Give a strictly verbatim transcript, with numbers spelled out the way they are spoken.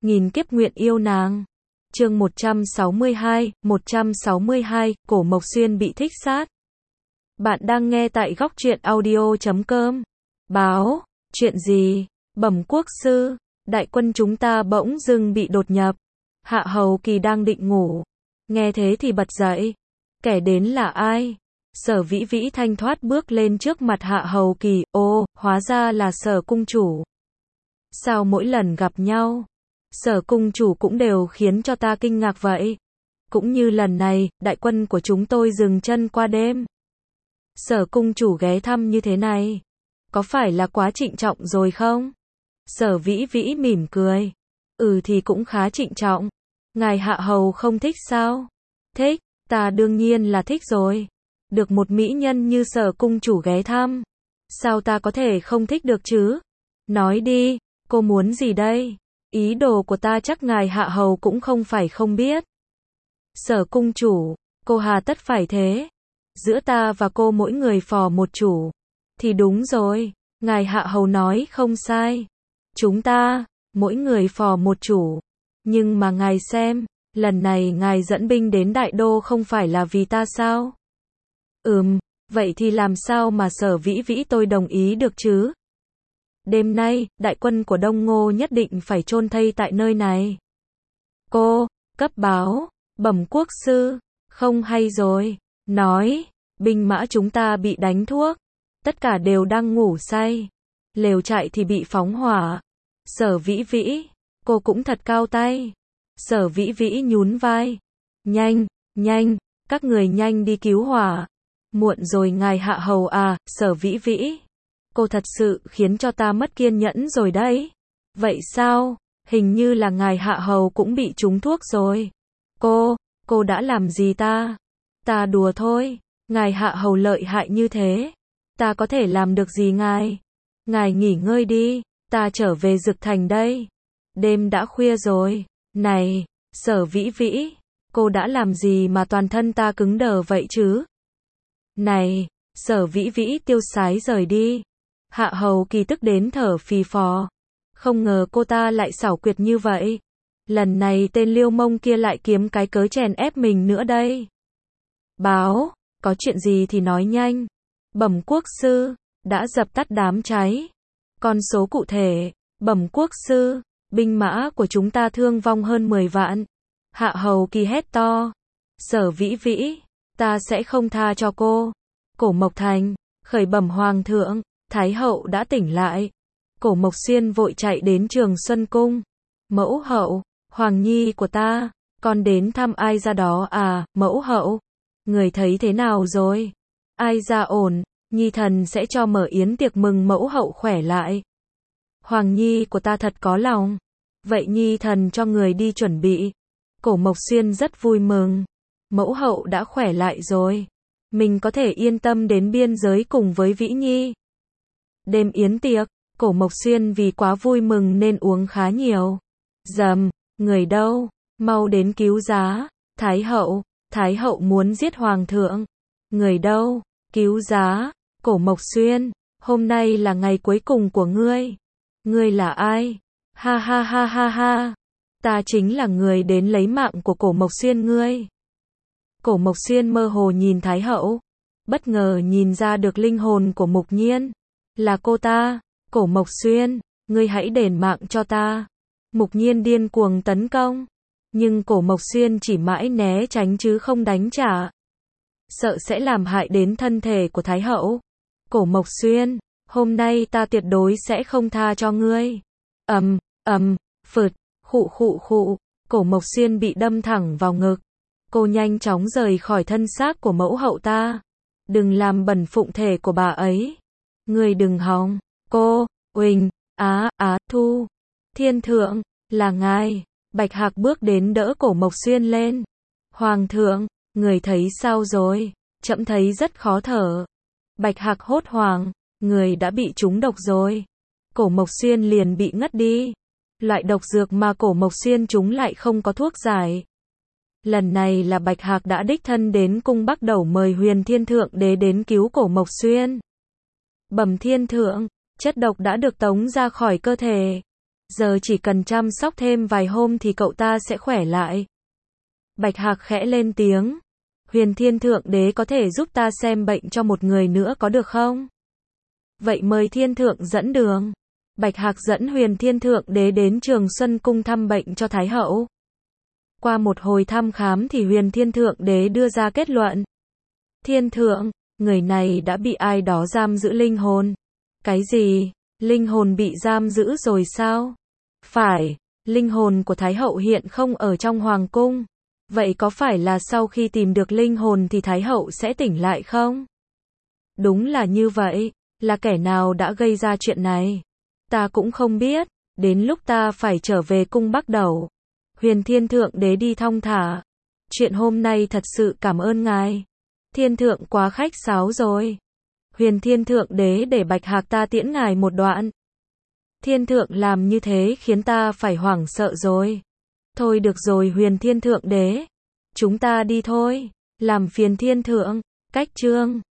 nghìn kiếp nguyện yêu nàng. Chương một trăm sáu mươi hai, một trăm sáu mươi hai, Cổ Mộc Xuyên bị thích sát. Bạn đang nghe tại góc truyện audio chấm com. Báo, chuyện gì? Bẩm quốc sư, đại quân chúng ta bỗng dưng bị đột nhập. Hạ Hầu Kỳ đang định ngủ. Nghe thế thì bật dậy. Kẻ đến là ai? Sở Vĩ Vĩ thanh thoát bước lên trước mặt Hạ Hầu Kỳ. Ô, hóa ra là Sở cung chủ. Sao mỗi lần gặp nhau, Sở cung chủ cũng đều khiến cho ta kinh ngạc vậy? Cũng như lần này, đại quân của chúng tôi dừng chân qua đêm. Sở cung chủ ghé thăm như thế này, có phải là quá trịnh trọng rồi không? Sở Vĩ Vĩ mỉm cười. Ừ thì cũng khá trịnh trọng. Ngài Hạ Hầu không thích sao? Thích, ta đương nhiên là thích rồi. Được một mỹ nhân như Sở cung chủ ghé thăm, sao ta có thể không thích được chứ? Nói đi, cô muốn gì đây? Ý đồ của ta chắc ngài Hạ Hầu cũng không phải không biết. Sở cung chủ, cô hà tất phải thế? Giữa ta và cô mỗi người phò một chủ. Thì đúng rồi, ngài Hạ Hầu nói không sai. Chúng ta, mỗi người phò một chủ. Nhưng mà ngài xem, lần này ngài dẫn binh đến Đại Đô không phải là vì ta sao? Ừm, vậy thì làm sao mà Sở Vĩ Vĩ tôi đồng ý được chứ? Đêm nay, đại quân của Đông Ngô nhất định phải chôn thây tại nơi này. Cô, cấp báo, bẩm quốc sư, không hay rồi. Nói, binh mã chúng ta bị đánh thuốc. Tất cả đều đang ngủ say. Lều trại thì bị phóng hỏa. Sở Vĩ Vĩ, cô cũng thật cao tay. Sở Vĩ Vĩ nhún vai. Nhanh, nhanh, các người nhanh đi cứu hỏa. Muộn rồi ngài Hạ Hầu à, Sở Vĩ Vĩ. Cô thật sự khiến cho ta mất kiên nhẫn rồi đấy. Vậy sao? Hình như là ngài Hạ Hầu cũng bị trúng thuốc rồi. Cô, cô đã làm gì ta? Ta đùa thôi. Ngài Hạ Hầu lợi hại như thế, ta có thể làm được gì ngài? Ngài nghỉ ngơi đi, ta trở về Dực Thành đây. Đêm đã khuya rồi. Này, Sở Vĩ Vĩ, cô đã làm gì mà toàn thân ta cứng đờ vậy chứ? Này, Sở Vĩ Vĩ tiêu sái rời đi. Hạ Hầu Kỳ tức đến thở phì phò. Không ngờ cô ta lại xảo quyệt như vậy. Lần này tên Liêu Mông kia lại kiếm cái cớ chèn ép mình nữa đây. Báo, có chuyện gì thì nói nhanh. Bẩm quốc sư, đã dập tắt đám cháy. Con số cụ thể, bẩm quốc sư, binh mã của chúng ta thương vong hơn mười vạn. Hạ Hầu Kỳ hét to. Sở Vĩ Vĩ, ta sẽ không tha cho cô. Cổ Mộc Thành, khởi bẩm hoàng thượng. Thái hậu đã tỉnh lại. Cổ Mộc Xuyên vội chạy đến Trường Xuân Cung. Mẫu hậu, hoàng nhi của ta, con đến thăm ai ra đó à, mẫu hậu? Người thấy thế nào rồi? Ai ra ổn, nhi thần sẽ cho mở yến tiệc mừng mẫu hậu khỏe lại. Hoàng nhi của ta thật có lòng. Vậy nhi thần cho người đi chuẩn bị. Cổ Mộc Xuyên rất vui mừng. Mẫu hậu đã khỏe lại rồi. Mình có thể yên tâm đến biên giới cùng với Vĩ Nhi. Đêm yến tiệc, Cổ Mộc Xuyên vì quá vui mừng nên uống khá nhiều. Dầm, người đâu? Mau đến cứu giá. Thái hậu, Thái hậu muốn giết hoàng thượng. Người đâu? Cứu giá. Cổ Mộc Xuyên, hôm nay là ngày cuối cùng của ngươi. Ngươi là ai? Ha ha ha ha ha. Ta chính là người đến lấy mạng của Cổ Mộc Xuyên ngươi. Cổ Mộc Xuyên mơ hồ nhìn Thái hậu, bất ngờ nhìn ra được linh hồn của Mục Nhiên. Là cô ta. Cổ Mộc Xuyên, ngươi hãy đền mạng cho ta. Mục Nhiên điên cuồng tấn công, nhưng Cổ Mộc Xuyên chỉ mãi né tránh chứ không đánh trả. Sợ sẽ làm hại đến thân thể của Thái hậu. Cổ Mộc Xuyên, hôm nay ta tuyệt đối sẽ không tha cho ngươi. Ầm, ầm, phượt, khụ khụ khụ, Cổ Mộc Xuyên bị đâm thẳng vào ngực. Cô nhanh chóng rời khỏi thân xác của mẫu hậu ta. Đừng làm bẩn phụng thể của bà ấy. Ngươi đừng hòng. Cô, Uỳnh, Á, Á, Thu, Thiên thượng, là ngài. Bạch Hạc bước đến đỡ Cổ Mộc Xuyên lên. Hoàng thượng, người thấy sao rồi? Trẫm thấy rất khó thở. Bạch Hạc hốt hoảng, người đã bị trúng độc rồi. Cổ Mộc Xuyên liền bị ngất đi. Loại độc dược mà Cổ Mộc Xuyên trúng lại không có thuốc giải. Lần này là Bạch Hạc đã đích thân đến cung Bắc Đẩu mời Huyền Thiên Thượng Đế đến cứu Cổ Mộc Xuyên. Bẩm thiên thượng, chất độc đã được tống ra khỏi cơ thể. Giờ chỉ cần chăm sóc thêm vài hôm thì cậu ta sẽ khỏe lại. Bạch Hạc khẽ lên tiếng. Huyền Thiên Thượng Đế có thể giúp ta xem bệnh cho một người nữa có được không? Vậy mời Thiên Thượng dẫn đường. Bạch Hạc dẫn Huyền Thiên Thượng Đế đến Trường Xuân Cung thăm bệnh cho Thái Hậu. Qua một hồi thăm khám thì Huyền Thiên Thượng Đế đưa ra kết luận. Thiên Thượng, người này đã bị ai đó giam giữ linh hồn. Cái gì? Linh hồn bị giam giữ rồi sao? Phải, linh hồn của Thái Hậu hiện không ở trong Hoàng Cung. Vậy có phải là sau khi tìm được linh hồn thì Thái Hậu sẽ tỉnh lại không? Đúng là như vậy, là kẻ nào đã gây ra chuyện này? Ta cũng không biết, đến lúc ta phải trở về cung bắt đầu. Huyền Thiên Thượng Đế đi thong thả. Chuyện hôm nay thật sự cảm ơn ngài. Thiên Thượng quá khách sáo rồi. Huyền Thiên Thượng Đế để Bạch Hạc ta tiễn ngài một đoạn. Thiên Thượng làm như thế khiến ta phải hoảng sợ rồi. Thôi được rồi Huyền Thiên Thượng Đế. Chúng ta đi thôi. Làm phiền Thiên Thượng. Cách chương